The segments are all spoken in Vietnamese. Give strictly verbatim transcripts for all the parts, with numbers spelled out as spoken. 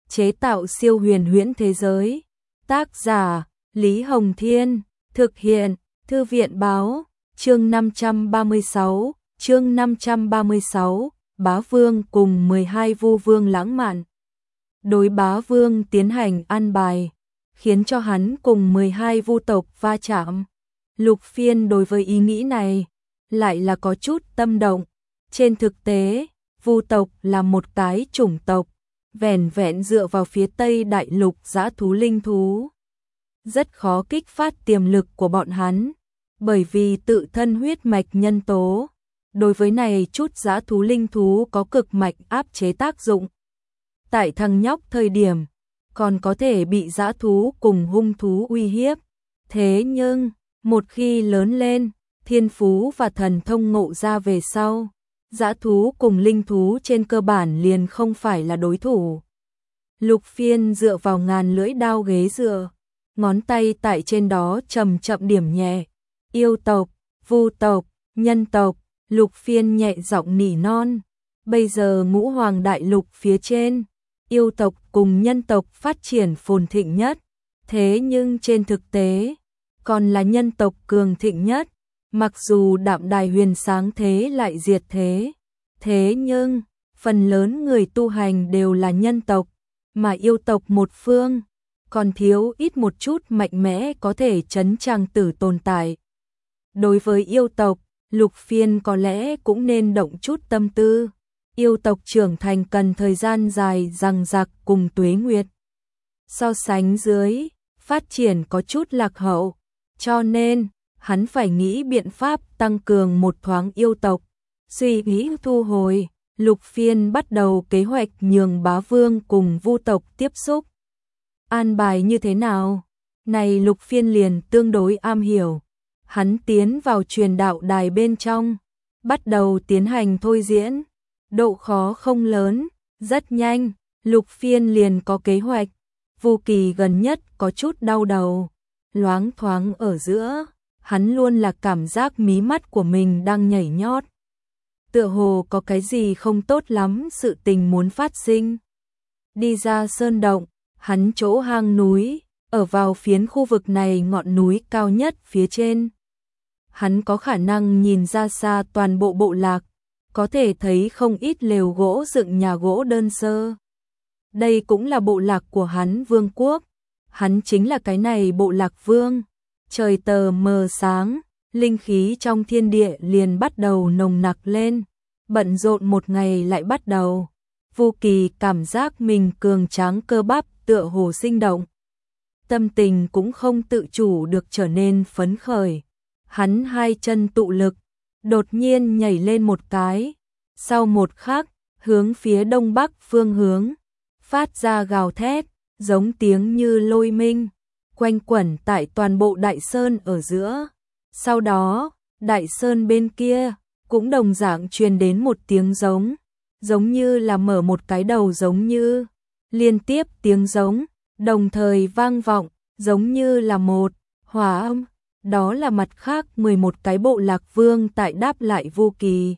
chế tạo siêu huyền huyễn thế giới. Tác giả Lý Hồng Thiên, thực hiện Thư viện Báo, chương năm trăm ba mươi sáu, chương năm trăm ba mươi sáu, Bá Vương cùng mười hai vu vương lãng mạn. Đối Bá Vương tiến hành an bài, khiến cho hắn cùng mười hai vu tộc va chạm. Lục Phiên đối với ý nghĩ này lại là có chút tâm động. Trên thực tế, vu tộc là một cái chủng tộc, vẻn vẹn dựa vào phía Tây Đại Lục dã thú linh thú. Rất khó kích phát tiềm lực của bọn hắn, bởi vì tự thân huyết mạch nhân tố. Đối với này chút dã thú linh thú có cực mạnh áp chế tác dụng. Tại thằng nhóc thời điểm, còn có thể bị dã thú cùng hung thú uy hiếp. Thế nhưng, một khi lớn lên, thiên phú và thần thông ngộ ra về sau, dã thú cùng linh thú trên cơ bản liền không phải là đối thủ. Lục Phiên dựa vào ngàn lưỡi đao ghế dựa, ngón tay tại trên đó chậm chậm điểm nhẹ. Yêu tộc, vu tộc, nhân tộc, Lục Phiên nhẹ giọng nỉ non. Bây giờ ngũ hoàng đại lục phía trên, yêu tộc cùng nhân tộc phát triển phồn thịnh nhất. Thế nhưng trên thực tế, còn là nhân tộc cường thịnh nhất. Mặc dù Đạm Đài Huyền sáng thế lại diệt thế. Thế nhưng, phần lớn người tu hành đều là nhân tộc, mà yêu tộc một phương, còn thiếu ít một chút mạnh mẽ có thể trấn tràng tử tồn tại. Đối với yêu tộc, Lục Phiên có lẽ cũng nên động chút tâm tư. Yêu tộc trưởng thành cần thời gian dài dằng dặc cùng tuế nguyệt. So sánh dưới, phát triển có chút lạc hậu, cho nên hắn phải nghĩ biện pháp tăng cường một thoáng yêu tộc. Suy nghĩ thu hồi, Lục Phiên bắt đầu kế hoạch nhường Bá Vương cùng vu tộc tiếp xúc. An bài như thế nào? Này Lục Phiên liền tương đối am hiểu. Hắn tiến vào truyền đạo đài bên trong, bắt đầu tiến hành thôi diễn. Độ khó không lớn, rất nhanh, Lục Phiên liền có kế hoạch. Vu Kỳ gần nhất có chút đau đầu, loáng thoáng ở giữa, hắn luôn là cảm giác mí mắt của mình đang nhảy nhót. Tựa hồ có cái gì không tốt lắm sự tình muốn phát sinh. Đi ra sơn động, hắn chỗ hang núi, ở vào phiến khu vực này ngọn núi cao nhất phía trên. Hắn có khả năng nhìn ra xa toàn bộ bộ lạc, có thể thấy không ít lều gỗ dựng nhà gỗ đơn sơ. Đây cũng là bộ lạc của hắn vương quốc. Hắn chính là cái này bộ lạc vương. Trời tờ mờ sáng, linh khí trong thiên địa liền bắt đầu nồng nặc lên. Bận rộn một ngày lại bắt đầu. Vu Kỳ cảm giác mình cường tráng cơ bắp tựa hồ sinh động. Tâm tình cũng không tự chủ được trở nên phấn khởi. Hắn hai chân tụ lực, đột nhiên nhảy lên một cái. Sau một khắc, hướng phía đông bắc phương hướng, phát ra gào thét, giống tiếng như lôi minh, quanh quẩn tại toàn bộ đại sơn ở giữa. Sau đó, đại sơn bên kia, cũng đồng dạng truyền đến một tiếng giống, giống như là mở một cái đầu giống như, liên tiếp tiếng giống, đồng thời vang vọng, giống như là một hòa âm. Đó là mặt khác mười một cái bộ lạc vương tại đáp lại Vu Kỳ.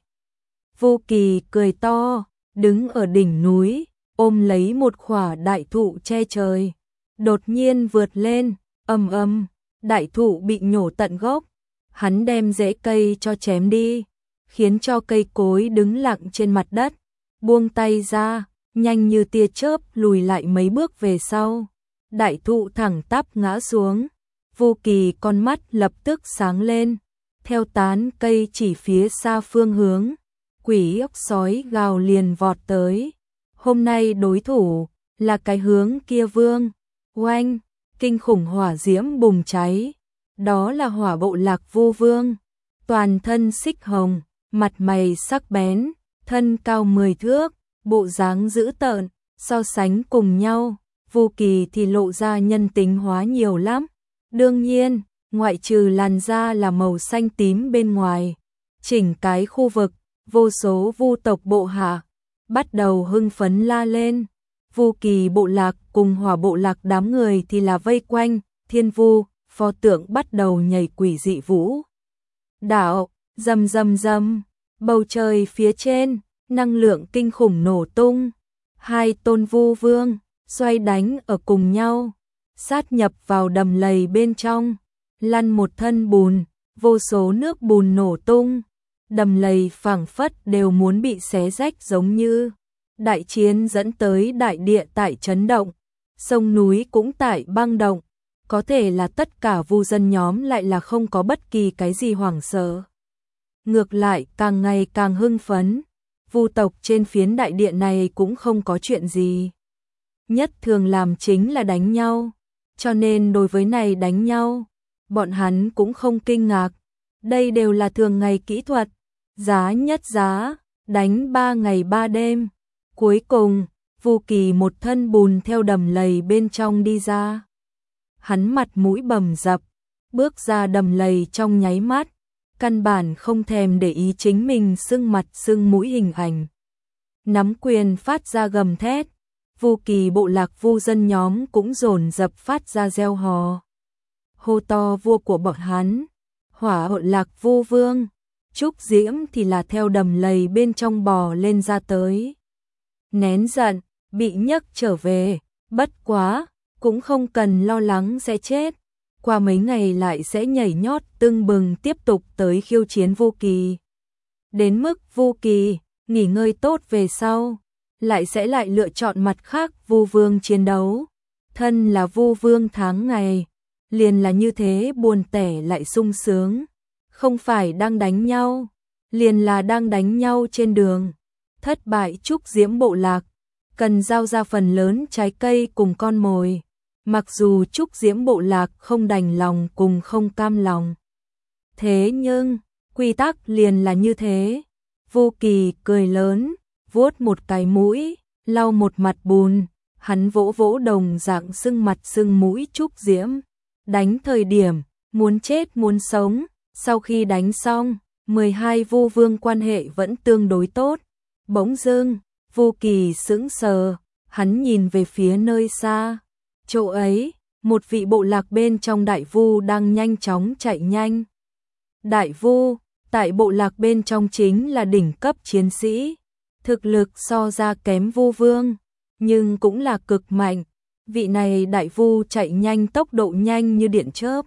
Vu Kỳ cười to, đứng ở đỉnh núi, ôm lấy một khỏa đại thụ che trời. Đột nhiên vượt lên, ầm ầm, đại thụ bị nhổ tận gốc. Hắn đem rễ cây cho chém đi, khiến cho cây cối đứng lặng trên mặt đất. Buông tay ra, nhanh như tia chớp lùi lại mấy bước về sau. Đại thụ thẳng tắp ngã xuống. Vu Kỳ con mắt lập tức sáng lên, theo tán cây chỉ phía xa phương hướng, quỷ ốc sói gào liền vọt tới. Hôm nay đối thủ là cái hướng kia vương. Oanh, kinh khủng hỏa diễm bùng cháy. Đó là hỏa bộ lạc Vu Vương, toàn thân xích hồng, mặt mày sắc bén, thân cao mười thước, bộ dáng dữ tợn. So sánh cùng nhau, Vu Kỳ thì lộ ra nhân tính hóa nhiều lắm. Đương nhiên, ngoại trừ làn da là màu xanh tím bên ngoài, chỉnh cái khu vực, vô số vu tộc bộ hạ bắt đầu hưng phấn la lên. Vu Kỳ bộ lạc cùng hỏa bộ lạc đám người thì là vây quanh thiên vu, pho tượng bắt đầu nhảy quỷ dị vũ đạo, rầm rầm rầm, bầu trời phía trên, năng lượng kinh khủng nổ tung. Hai tôn vu vương xoay đánh ở cùng nhau, sát nhập vào đầm lầy bên trong, lăn một thân bùn, vô số nước bùn nổ tung, đầm lầy phảng phất đều muốn bị xé rách giống như đại chiến dẫn tới đại địa tại chấn động, sông núi cũng tại băng động, có thể là tất cả vu dân nhóm lại là không có bất kỳ cái gì hoảng sợ. Ngược lại càng ngày càng hưng phấn, vu tộc trên phiến đại địa này cũng không có chuyện gì. Nhất thường làm chính là đánh nhau, cho nên đối với này đánh nhau, bọn hắn cũng không kinh ngạc. Đây đều là thường ngày kỹ thuật, giá nhất giá, đánh ba ngày ba đêm. Cuối cùng, Vu Kỳ một thân bùn theo đầm lầy bên trong đi ra. Hắn mặt mũi bầm dập, bước ra đầm lầy trong nháy mắt, căn bản không thèm để ý chính mình sưng mặt sưng mũi hình ảnh. Nắm quyền phát ra gầm thét, Vu Kỳ bộ lạc vu dân nhóm cũng dồn dập phát ra reo hò. Hô to vua của bọn hắn, Hỏa Hậu Lạc Vu Vương, Trúc Diễm thì là theo đầm lầy bên trong bò lên ra tới. Nén giận, bị nhấc trở về, bất quá, cũng không cần lo lắng sẽ chết. Qua mấy ngày lại sẽ nhảy nhót tưng bừng tiếp tục tới khiêu chiến Vu Kỳ. Đến mức Vu Kỳ nghỉ ngơi tốt về sau, lại sẽ lại lựa chọn mặt khác Vu Vương chiến đấu. Thân là Vu Vương tháng ngày, liền là như thế buồn tẻ lại sung sướng. Không phải đang đánh nhau, liền là đang đánh nhau trên đường. Thất bại Trúc Diễm bộ lạc, cần giao ra phần lớn trái cây cùng con mồi. Mặc dù Trúc Diễm bộ lạc không đành lòng cùng không cam lòng. Thế nhưng, quy tắc liền là như thế. Vu Kỳ cười lớn, vuốt một cái mũi, lau một mặt bùn, hắn vỗ vỗ đồng dạng sưng mặt sưng mũi Trúc Diễm. Đánh thời điểm, muốn chết muốn sống, sau khi đánh xong, mười hai Vu Vương quan hệ vẫn tương đối tốt. Bỗng dưng, Vu Kỳ sững sờ, hắn nhìn về phía nơi xa. Chỗ ấy, một vị bộ lạc bên trong đại vu đang nhanh chóng chạy nhanh. Đại vu, tại bộ lạc bên trong chính là đỉnh cấp chiến sĩ, thực lực so ra kém Vu Vương, nhưng cũng là cực mạnh. Vị này đại vu chạy nhanh tốc độ nhanh như điện chớp.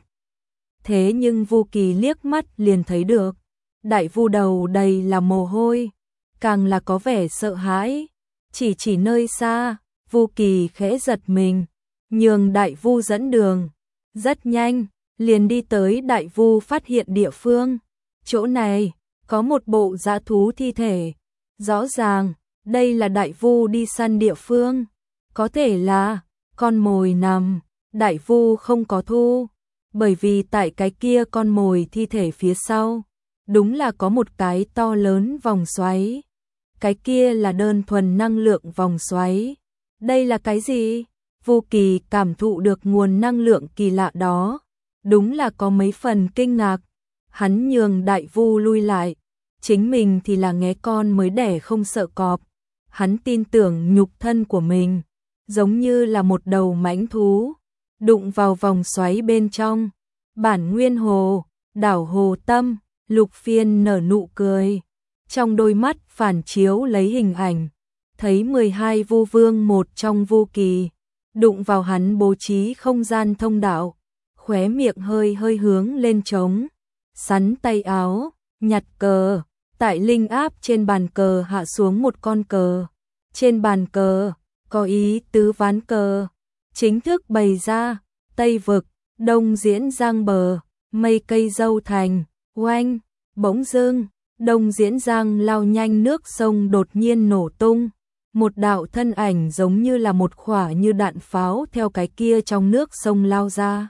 Thế nhưng Vu Kỳ liếc mắt liền thấy được, đại vu đầu đầy là mồ hôi, càng là có vẻ sợ hãi. Chỉ chỉ nơi xa, Vu Kỳ khẽ giật mình, nhường đại vu dẫn đường. Rất nhanh, liền đi tới đại vu phát hiện địa phương. Chỗ này, có một bộ dã thú thi thể. Rõ ràng, đây là đại vu đi săn địa phương. Có thể là, con mồi nằm, đại vu không có thu. Bởi vì tại cái kia con mồi thi thể phía sau, đúng là có một cái to lớn vòng xoáy. Cái kia là đơn thuần năng lượng vòng xoáy. Đây là cái gì? Vu Kỳ cảm thụ được nguồn năng lượng kỳ lạ đó, đúng là có mấy phần kinh ngạc. Hắn nhường đại vu lui lại, chính mình thì là nghé con mới đẻ không sợ cọp. Hắn tin tưởng nhục thân của mình, giống như là một đầu mãnh thú, đụng vào vòng xoáy bên trong. Bản nguyên hồ, đảo hồ tâm, Lục Phiên nở nụ cười, trong đôi mắt phản chiếu lấy hình ảnh, thấy mười hai Vu Vương một trong Vu Kỳ, đụng vào hắn bố trí không gian thông đạo, khóe miệng hơi hơi hướng lên trống, sắn tay áo, nhặt cờ, tại linh áp trên bàn cờ hạ xuống một con cờ. Trên bàn cờ, có ý tứ ván cờ, chính thức bày ra, Tây Vực, Đông Diễn Giang bờ, mây cây dâu thành, oanh, bỗng dưng, Đông Diễn Giang lao nhanh nước sông đột nhiên nổ tung. Một đạo thân ảnh giống như là một khỏa như đạn pháo theo cái kia trong nước sông lao ra.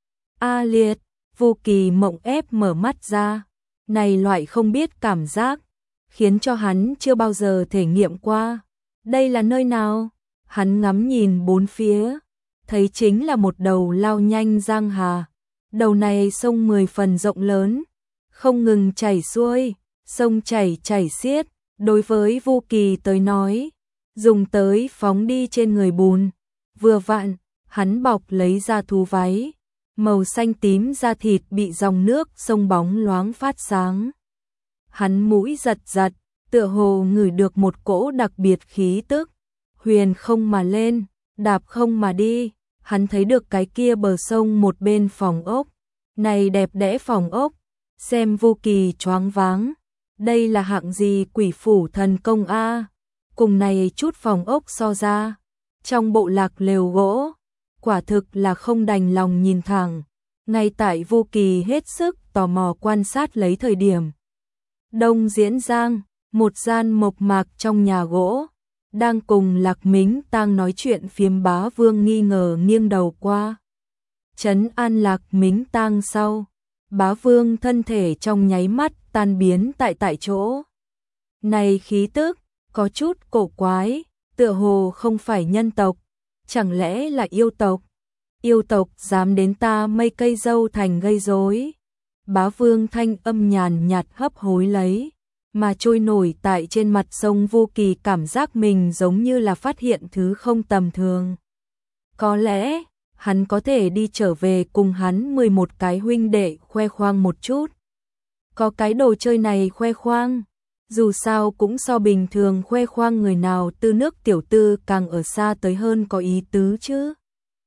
A liệt, Vu Kỳ mộng ép mở mắt ra. Này loại không biết cảm giác, khiến cho hắn chưa bao giờ thể nghiệm qua. Đây là nơi nào? Hắn ngắm nhìn bốn phía, thấy chính là một đầu lao nhanh giang hà. Đầu này sông mười phần rộng lớn, không ngừng chảy xuôi, sông chảy chảy xiết. Đối với Vu Kỳ tới nói, dùng tới phóng đi trên người bùn. Vừa vặn, hắn bọc lấy da thú váy, màu xanh tím da thịt bị dòng nước sông bóng loáng phát sáng. Hắn mũi giật giật, tựa hồ ngửi được một cỗ đặc biệt khí tức, huyền không mà lên, đạp không mà đi, hắn thấy được cái kia bờ sông một bên phòng ốc. Này đẹp đẽ phòng ốc, xem Vô Kỳ choáng váng. Đây là hạng gì quỷ phủ thần công a? Cùng này chút phòng ốc so ra, trong bộ lạc lều gỗ, quả thực là không đành lòng nhìn thẳng. Ngay tại Vô Kỳ hết sức tò mò quan sát lấy thời điểm. Đông Diễn Giang, một gian mộc mạc trong nhà gỗ, đang cùng Lạc Mính Tang nói chuyện phiếm. Bá Vương nghi ngờ nghiêng đầu qua. Trấn an Lạc Mính Tang sau, Bá Vương thân thể trong nháy mắt tan biến tại tại chỗ. Này khí tức, có chút cổ quái, tựa hồ không phải nhân tộc, chẳng lẽ là yêu tộc? Yêu tộc dám đến ta mây cây dâu thành gây rối. Bá Vương thanh âm nhàn nhạt hấp hối lấy, mà trôi nổi tại trên mặt sông. Vô Kỳ cảm giác mình giống như là phát hiện thứ không tầm thường. Có lẽ, hắn có thể đi trở về cùng hắn mười một cái huynh đệ khoe khoang một chút. Có cái đồ chơi này khoe khoang, dù sao cũng so bình thường khoe khoang người nào tư nước tiểu tư càng ở xa tới hơn có ý tứ chứ.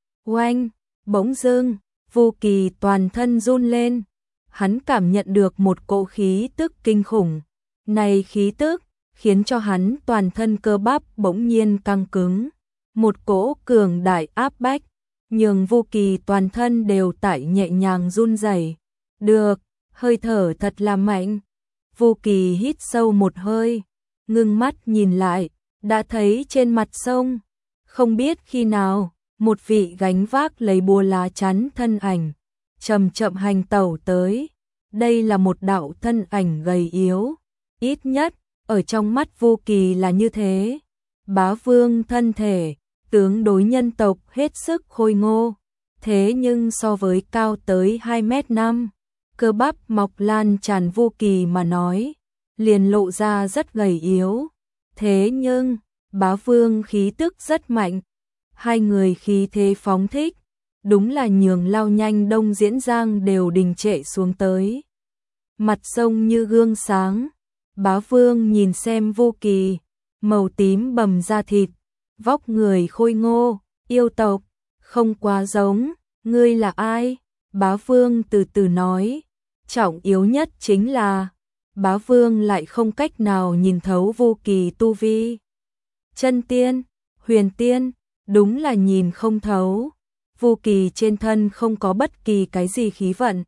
Oanh, bỗng dưng, Vô Kỳ toàn thân run lên, hắn cảm nhận được một cỗ khí tức kinh khủng. Này khí tức, khiến cho hắn toàn thân cơ bắp bỗng nhiên căng cứng. Một cỗ cường đại áp bách, nhường Vô Kỳ toàn thân đều tại nhẹ nhàng run rẩy. Được, hơi thở thật là mạnh. Vô Kỳ hít sâu một hơi, ngưng mắt nhìn lại, đã thấy trên mặt sông, không biết khi nào, một vị gánh vác lấy búa lá chắn thân ảnh, chậm chậm hành tẩu tới. Đây là một đạo thân ảnh gầy yếu, ít nhất, ở trong mắt Vô Kỳ là như thế. Bá Vương thân thể, tướng đối nhân tộc hết sức khôi ngô, thế nhưng so với cao tới hai mét năm, cơ bắp mọc lan tràn Vô Kỳ mà nói, liền lộ ra rất gầy yếu. Thế nhưng, Bá Vương khí tức rất mạnh, hai người khí thế phóng thích, đúng là nhường lao nhanh Đông Diễn Giang đều đình trệ xuống tới. Mặt sông như gương sáng, Bá Vương nhìn xem Vô Kỳ, màu tím bầm da thịt, vóc người khôi ngô, yêu tộc, không quá giống. Ngươi là ai? Bá Vương từ từ nói, trọng yếu nhất chính là, Bá Vương lại không cách nào nhìn thấu Vô Kỳ tu vi. Chân tiên, huyền tiên, đúng là nhìn không thấu. Vô Kỳ trên thân không có bất kỳ cái gì khí vận.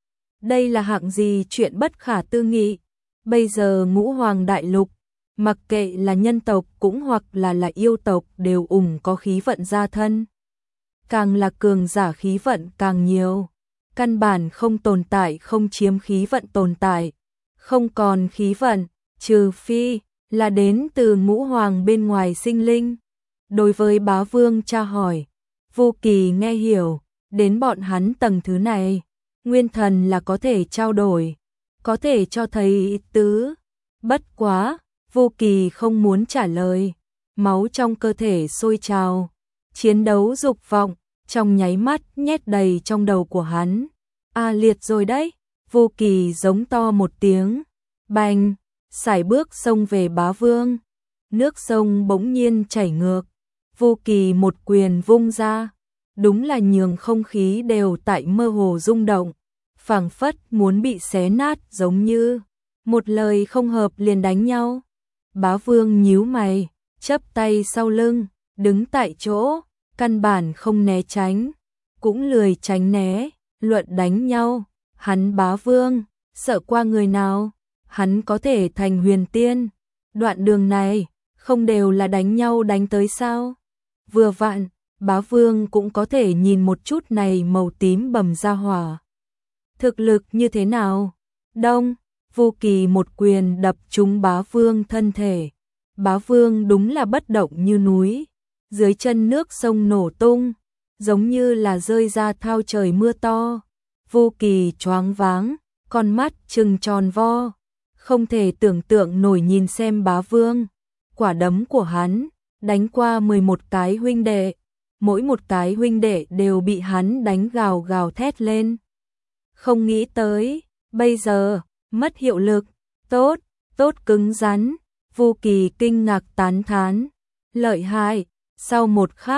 Đây là hạng gì chuyện bất khả tư nghị. Bây giờ Ngũ Hoàng Đại Lục, mặc kệ là nhân tộc cũng hoặc là là yêu tộc đều ủng có khí vận gia thân. Càng là cường giả khí vận càng nhiều. Căn bản không tồn tại không chiếm khí vận tồn tại. Không còn khí vận, trừ phi là đến từ Ngũ Hoàng bên ngoài sinh linh. Đối với Bá Vương tra hỏi, Vô Kỳ nghe hiểu, đến bọn hắn tầng thứ này, nguyên thần là có thể trao đổi, có thể cho thấy ý tứ. Bất quá, Vô Kỳ không muốn trả lời, máu trong cơ thể sôi trào, chiến đấu dục vọng, trong nháy mắt nhét đầy trong đầu của hắn. A liệt rồi đấy, Vô Kỳ giống to một tiếng, bành, sải bước xông về Bá Vương. Nước sông bỗng nhiên chảy ngược, Vô Kỳ một quyền vung ra, đúng là nhường không khí đều tại mơ hồ rung động, phảng phất muốn bị xé nát giống như một lời không hợp liền đánh nhau. Bá Vương nhíu mày, chắp tay sau lưng, đứng tại chỗ, căn bản không né tránh, cũng lười tránh né, luận đánh nhau. Hắn Bá Vương, sợ qua người nào, hắn có thể thành huyền tiên. Đoạn đường này, không đều là đánh nhau đánh tới sao? Vừa vặn, Bá Vương cũng có thể nhìn một chút này màu tím bầm ra hỏa. Thực lực như thế nào? Đông, Vô Kỳ một quyền đập trúng Bá Vương thân thể. Bá Vương đúng là bất động như núi. Dưới chân nước sông nổ tung, giống như là rơi ra thao trời mưa to. Vô Kỳ choáng váng, con mắt trừng tròn vo, không thể tưởng tượng nổi nhìn xem Bá Vương. Quả đấm của hắn đánh qua mười một cái huynh đệ, mỗi một cái huynh đệ đều bị hắn đánh gào gào thét lên. Không nghĩ tới, bây giờ, mất hiệu lực, tốt, tốt cứng rắn. Vô Kỳ kinh ngạc tán thán, lợi hại. Sau một khắc,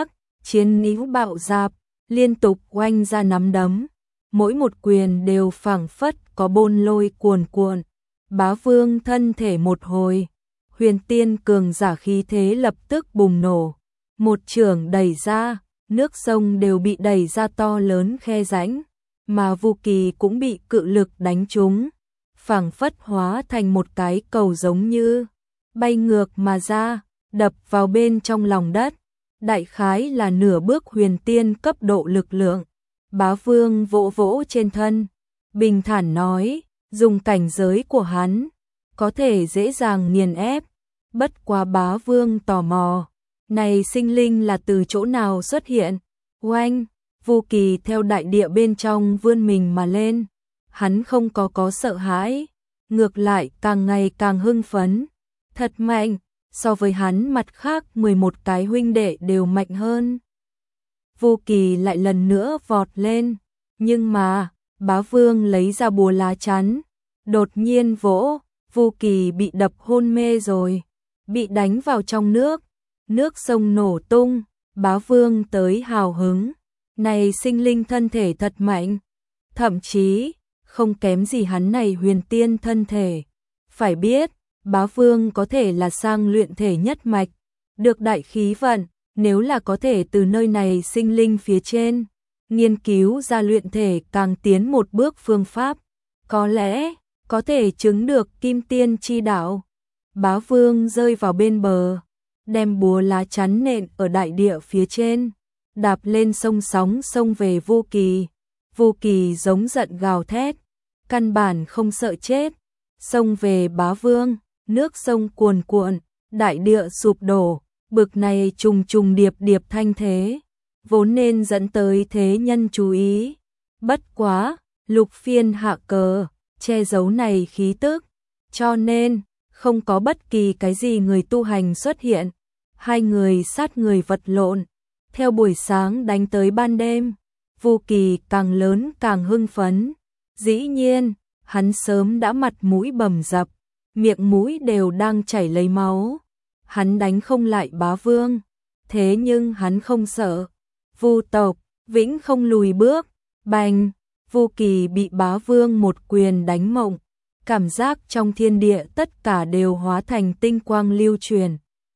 chiến níu bạo dạp, liên tục oanh ra nắm đấm, mỗi một quyền đều phảng phất có bôn lôi cuồn cuộn. Bá Vương thân thể một hồi, huyền tiên cường giả khí thế lập tức bùng nổ, một chưởng đẩy ra, nước sông đều bị đẩy ra to lớn khe rãnh, mà Vu Kỳ cũng bị cự lực đánh trúng, phảng phất hóa thành một cái cầu giống như bay ngược mà ra, đập vào bên trong lòng đất, đại khái là nửa bước huyền tiên cấp độ lực lượng. Bá Vương vỗ vỗ trên thân, bình thản nói, dùng cảnh giới của hắn, có thể dễ dàng nghiền ép. Bất quá Bá Vương tò mò, này sinh linh là từ chỗ nào xuất hiện? Oanh, Vu Kỳ theo đại địa bên trong vươn mình mà lên, hắn không có có sợ hãi, ngược lại càng ngày càng hưng phấn, thật mạnh, so với hắn mặt khác mười một cái huynh đệ đều mạnh hơn. Vu Kỳ lại lần nữa vọt lên, nhưng mà, Bá Vương lấy ra búa lá chắn, đột nhiên vỗ, Vu Kỳ bị đập hôn mê rồi, bị đánh vào trong nước, nước sông nổ tung, Bá Vương tới hào hứng, này sinh linh thân thể thật mạnh, thậm chí, không kém gì hắn này huyền tiên thân thể. Phải biết, Bá Vương có thể là sang luyện thể nhất mạch, được đại khí vận, nếu là có thể từ nơi này sinh linh phía trên, nghiên cứu ra luyện thể càng tiến một bước phương pháp, có lẽ, có thể chứng được kim tiên chi đạo. Bá Vương rơi vào bên bờ, đem búa lá chắn nện ở đại địa phía trên, đạp lên sông sóng sông về Vu Kỳ. Vu Kỳ giống giận gào thét, căn bản không sợ chết, xông về Bá Vương, nước sông cuồn cuộn, đại địa sụp đổ, bực này trùng trùng điệp điệp thanh thế, vốn nên dẫn tới thế nhân chú ý. Bất quá, Lục Phiên hạ cờ, che giấu này khí tức, cho nên, không có bất kỳ cái gì người tu hành xuất hiện, hai người sát người vật lộn, theo buổi sáng đánh tới ban đêm, Vu Kỳ càng lớn càng hưng phấn, dĩ nhiên, hắn sớm đã mặt mũi bầm dập, miệng mũi đều đang chảy lấy máu, hắn đánh không lại Bá Vương, thế nhưng hắn không sợ, Vu tộc, vĩnh không lùi bước, bành, Vu Kỳ bị Bá Vương một quyền đánh mộng, cảm giác trong thiên địa tất cả đều hóa thành tinh quang lưu truyền.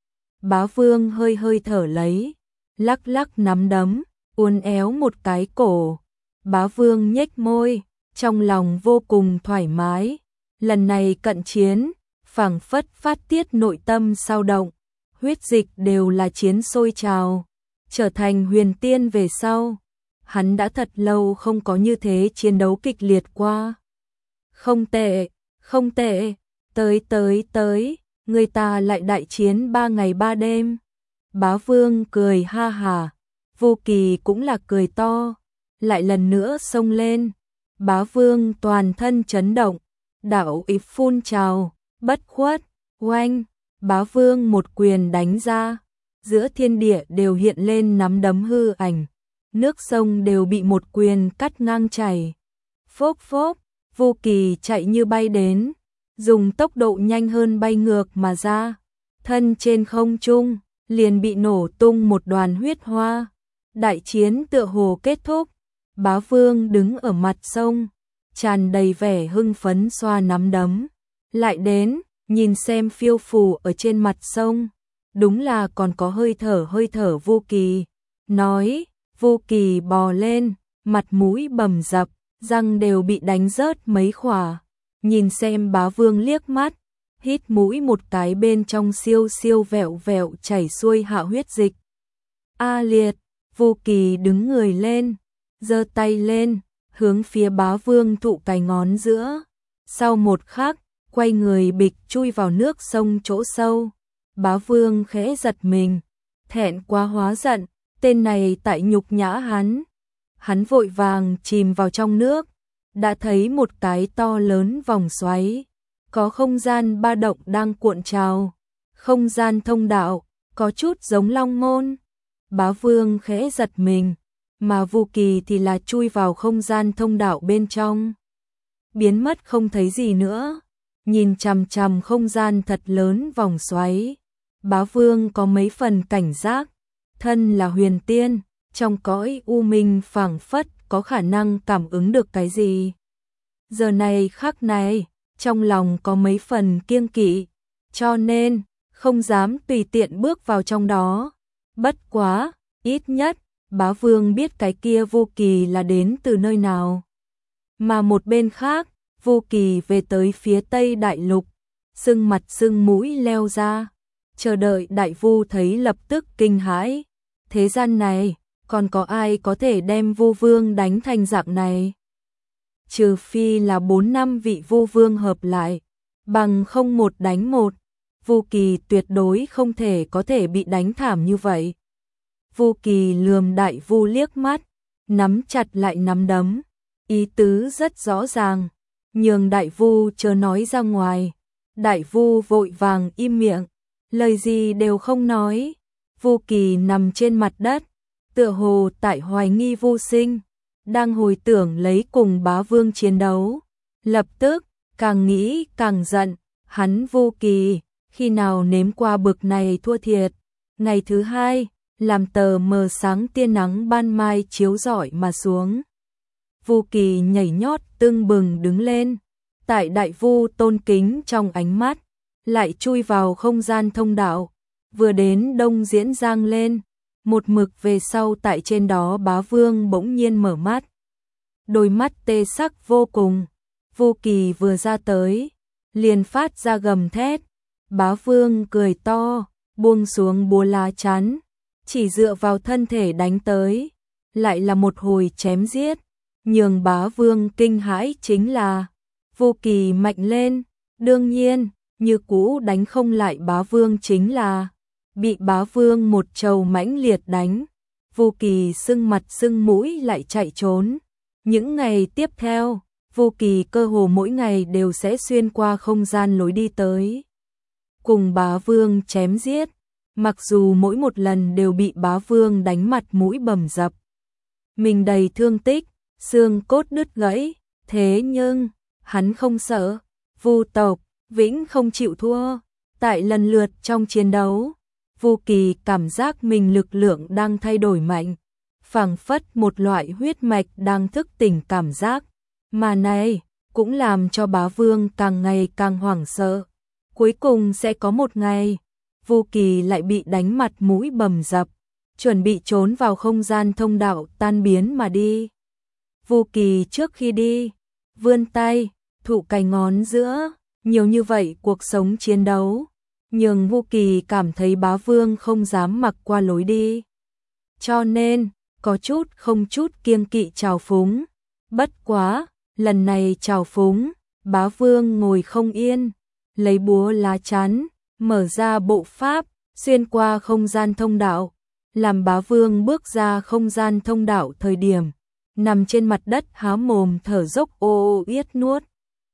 Bá Vương hơi hơi thở lấy, lắc lắc nắm đấm, uốn éo một cái cổ. Bá Vương nhếch môi, trong lòng vô cùng thoải mái. Lần này cận chiến, phảng phất phát tiết nội tâm sao động, huyết dịch đều là chiến sôi trào. Trở thành huyền tiên về sau, hắn đã thật lâu không có như thế chiến đấu kịch liệt qua. Không tệ, không tệ, tới tới tới, người ta lại đại chiến ba ngày ba đêm. Bá Vương cười ha hà, Vu Kỳ cũng là cười to, lại lần nữa xông lên. Bá Vương toàn thân chấn động, đạo ý phun trào, bất khuất, oanh, Bá Vương một quyền đánh ra, giữa thiên địa đều hiện lên nắm đấm hư ảnh, nước sông đều bị một quyền cắt ngang chảy. Phốc phốc, Vu Kỳ chạy như bay đến, dùng tốc độ nhanh hơn bay ngược mà ra, thân trên không trung, liền bị nổ tung một đoàn huyết hoa. Đại chiến tựa hồ kết thúc, Bá Vương đứng ở mặt sông, tràn đầy vẻ hưng phấn xoa nắm đấm, lại đến, nhìn xem phiêu phù ở trên mặt sông, đúng là còn có hơi thở hơi thở Vu Kỳ, nói, Vu Kỳ bò lên, mặt mũi bầm dập, răng đều bị đánh rớt mấy khỏa, nhìn xem Bá Vương liếc mắt, hít mũi một cái bên trong siêu siêu vẹo vẹo chảy xuôi hạ huyết dịch. A liệt, Vu Kỳ đứng người lên, giơ tay lên, hướng phía Bá Vương thụ cái ngón giữa. Sau một khắc, quay người bịch chui vào nước sông chỗ sâu. Bá Vương khẽ giật mình, thẹn quá hóa giận, tên này tại nhục nhã hắn. Hắn vội vàng chìm vào trong nước, đã thấy một cái to lớn vòng xoáy, có không gian ba động đang cuộn trào, không gian thông đạo, có chút giống Long Môn. Bá Vương khẽ giật mình, mà Vu Kỳ thì là chui vào không gian thông đạo bên trong, biến mất không thấy gì nữa. Nhìn chằm chằm không gian thật lớn vòng xoáy, Bá Vương có mấy phần cảnh giác, thân là huyền tiên, trong cõi u minh phảng phất có khả năng cảm ứng được cái gì. Giờ này khắc này, trong lòng có mấy phần kiêng kỵ, cho nên không dám tùy tiện bước vào trong đó. Bất quá, ít nhất, Bá Vương biết cái kia Vô Kỳ là đến từ nơi nào. Mà một bên khác, Vô Kỳ về tới phía Tây Đại Lục, sưng mặt sưng mũi leo ra, chờ đợi Đại Vu thấy lập tức kinh hãi. Thế gian này, còn có ai có thể đem Vu Vương đánh thành dạng này? Trừ phi là bốn năm vị Vu Vương hợp lại, bằng không một đánh một, Vô Kỳ tuyệt đối không thể có thể bị đánh thảm như vậy. Vô Kỳ lườm Đại Vu liếc mắt, nắm chặt lại nắm đấm, ý tứ rất rõ ràng, nhường Đại Vu chớ nói ra ngoài. Đại Vu vội vàng im miệng, lời gì đều không nói. Vô Kỳ nằm trên mặt đất, tựa hồ tại hoài nghi vô sinh, đang hồi tưởng lấy cùng Bá Vương chiến đấu. Lập tức, càng nghĩ càng giận, hắn Vô Kỳ, khi nào nếm qua bực này thua thiệt. Ngày thứ hai, làm tờ mờ sáng tia nắng ban mai chiếu rọi mà xuống. Vô Kỳ nhảy nhót tưng bừng đứng lên, tại Đại Vu tôn kính trong ánh mắt, lại chui vào không gian thông đạo, vừa đến Đông Diễn Giang lên, một mực về sau tại trên đó Bá Vương bỗng nhiên mở mắt. Đôi mắt tê sắc vô cùng, Vô Kỳ vừa ra tới, liền phát ra gầm thét. Bá Vương cười to, buông xuống búa lá chắn, chỉ dựa vào thân thể đánh tới, lại là một hồi chém giết. Nhường Bá Vương kinh hãi chính là Vô Kỳ mạnh lên, đương nhiên, như cũ đánh không lại Bá Vương chính là bị Bá Vương một trầu mãnh liệt đánh. Vô Kỳ sưng mặt sưng mũi lại chạy trốn. Những ngày tiếp theo, Vô Kỳ cơ hồ mỗi ngày đều sẽ xuyên qua không gian lối đi tới cùng Bá Vương chém giết, mặc dù mỗi một lần đều bị Bá Vương đánh mặt mũi bầm dập, mình đầy thương tích, xương cốt đứt gãy, thế nhưng hắn không sợ. Vu tộc vĩnh không chịu thua. Tại lần lượt trong chiến đấu, Vô Kỳ cảm giác mình lực lượng đang thay đổi mạnh, phảng phất một loại huyết mạch đang thức tỉnh cảm giác, mà này cũng làm cho Bá Vương càng ngày càng hoảng sợ. Cuối cùng sẽ có một ngày, Vô Kỳ lại bị đánh mặt mũi bầm dập, chuẩn bị trốn vào không gian thông đạo tan biến mà đi. Vô Kỳ trước khi đi, vươn tay, thụ cái ngón giữa, nhiều như vậy cuộc sống chiến đấu, nhường Vô Kỳ cảm thấy Bá Vương không dám mặc qua lối đi. Cho nên, có chút không chút kiêng kỵ trào phúng. Bất quá, lần này trào phúng, Bá Vương ngồi không yên, lấy búa lá chắn, mở ra bộ pháp, xuyên qua không gian thông đạo. Làm Bá Vương bước ra không gian thông đạo thời điểm, nằm trên mặt đất há mồm thở dốc ô ô yết nuốt.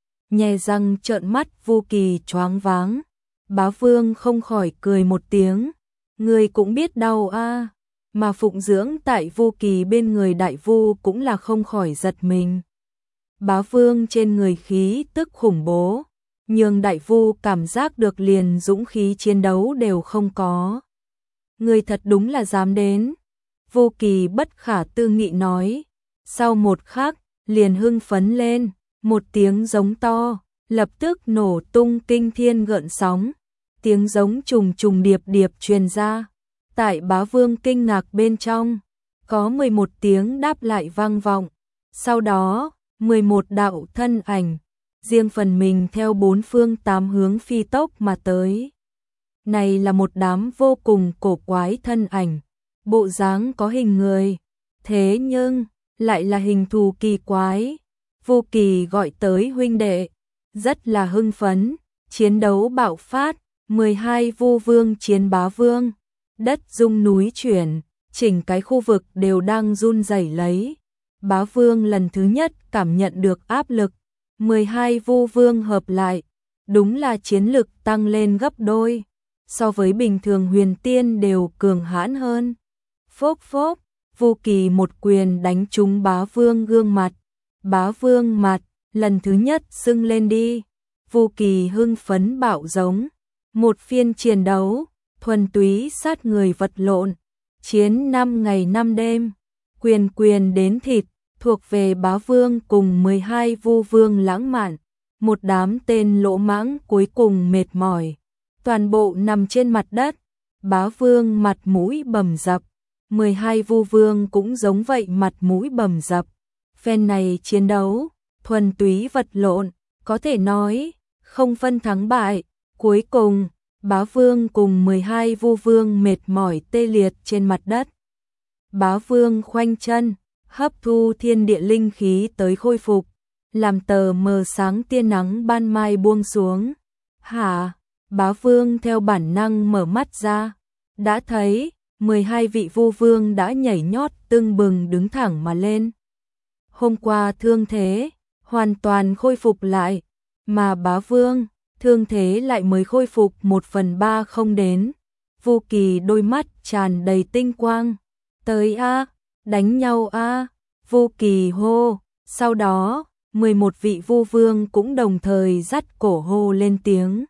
Nhè răng trợn mắt Vô Kỳ choáng váng. Bá Vương không khỏi cười một tiếng. Người cũng biết đau a à. Mà phụng dưỡng tại Vô Kỳ bên người Đại Vu cũng là không khỏi giật mình. Bá Vương trên người khí tức khủng bố, nhường Đại Vu cảm giác được liền dũng khí chiến đấu đều không có. Người thật đúng là dám đến. Vô Kỳ bất khả tư nghị nói. Sau một khắc, liền hưng phấn lên, một tiếng giống to, lập tức nổ tung kinh thiên gợn sóng. Tiếng giống trùng trùng điệp điệp truyền ra. Tại Bá Vương kinh ngạc bên trong, có mười một tiếng đáp lại vang vọng. Sau đó, mười một đạo thân ảnh, riêng phần mình theo bốn phương tám hướng phi tốc mà tới. Này là một đám vô cùng cổ quái thân ảnh, bộ dáng có hình người, thế nhưng lại là hình thù kỳ quái. Vô Kỳ gọi tới huynh đệ, rất là hưng phấn, chiến đấu bạo phát, mười hai Vu Vương chiến Bá Vương, đất rung núi chuyển, chỉnh cái khu vực đều đang run rẩy lấy. Bá Vương lần thứ nhất cảm nhận được áp lực, mười hai Vu Vương hợp lại, đúng là chiến lực tăng lên gấp đôi, so với bình thường huyền tiên đều cường hãn hơn. Phốc phốc, Vô Kỳ một quyền đánh trúng Bá Vương gương mặt. Bá Vương mặt lần thứ nhất sưng lên đi. Vô Kỳ hưng phấn bạo giống, một phiên chiến đấu thuần túy sát người vật lộn, chiến năm ngày năm đêm, quyền quyền đến thịt, thuộc về bá vương cùng mười hai vu vương lãng mạn. Một đám tên lỗ mãng cuối cùng mệt mỏi, toàn bộ nằm trên mặt đất, bá vương mặt mũi bầm dập, mười hai vu vương cũng giống vậy mặt mũi bầm dập. Phen này chiến đấu, thuần túy vật lộn, có thể nói, không phân thắng bại. Cuối cùng, bá vương cùng mười hai vu vương mệt mỏi tê liệt trên mặt đất. Bá vương khoanh chân, hấp thu thiên địa linh khí tới khôi phục, làm tờ mờ sáng tia nắng ban mai buông xuống. Hả? Bá vương theo bản năng mở mắt ra, đã thấy mười hai vị vu vương đã nhảy nhót tưng bừng đứng thẳng mà lên. Hôm qua thương thế hoàn toàn khôi phục lại, mà bá vương thương thế lại mới khôi phục một phần ba không đến. Vu Kỳ đôi mắt tràn đầy tinh quang, tới a, đánh nhau a, Vu Kỳ hô. Sau đó, mười một vị vu vương cũng đồng thời dắt cổ hô lên tiếng.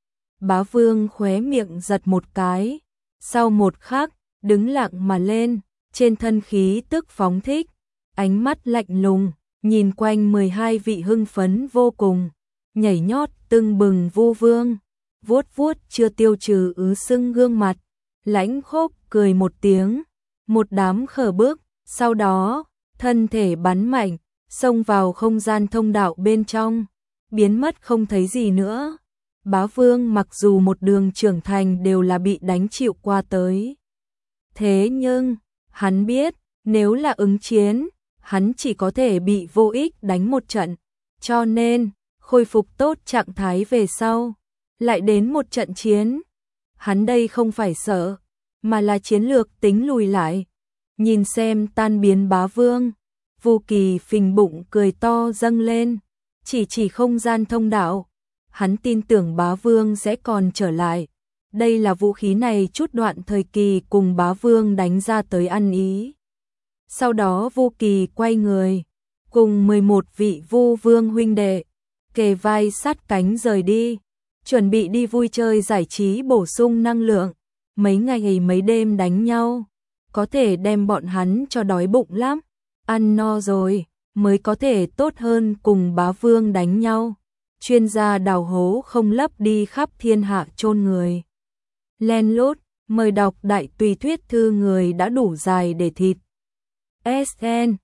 Bá vương khóe miệng giật một cái, sau một khắc, đứng lặng mà lên, trên thân khí tức phóng thích, ánh mắt lạnh lùng, nhìn quanh mười hai vị hưng phấn vô cùng, nhảy nhót tưng bừng vu vương, vuốt vuốt chưa tiêu trừ ứ sưng gương mặt, lãnh khốc cười một tiếng, một đám khở bước, sau đó, thân thể bắn mạnh, xông vào không gian thông đạo bên trong, biến mất không thấy gì nữa. Bá vương mặc dù một đường trưởng thành đều là bị đánh chịu qua tới. Thế nhưng, hắn biết, nếu là ứng chiến, hắn chỉ có thể bị vô ích đánh một trận, cho nên, khôi phục tốt trạng thái về sau, lại đến một trận chiến. Hắn đây không phải sợ, mà là chiến lược tính lùi lại. Nhìn xem tan biến bá vương, Vu Kỳ phình bụng cười to dâng lên, chỉ chỉ không gian thông đạo. Hắn tin tưởng bá vương sẽ còn trở lại. Đây là vũ khí này chút đoạn thời kỳ cùng bá vương đánh ra tới ăn ý. Sau đó Vu Kỳ quay người, cùng mười một vị vu vương huynh đệ, kề vai sát cánh rời đi, chuẩn bị đi vui chơi giải trí bổ sung năng lượng. Mấy ngày mấy đêm đánh nhau, có thể đem bọn hắn cho đói bụng lắm. Ăn no rồi, mới có thể tốt hơn cùng bá vương đánh nhau. Chuyên gia đào hố không lấp đi khắp thiên hạ chôn người. Len lút, mời đọc đại tùy thuyết thư người đã đủ dài để thịt. ét en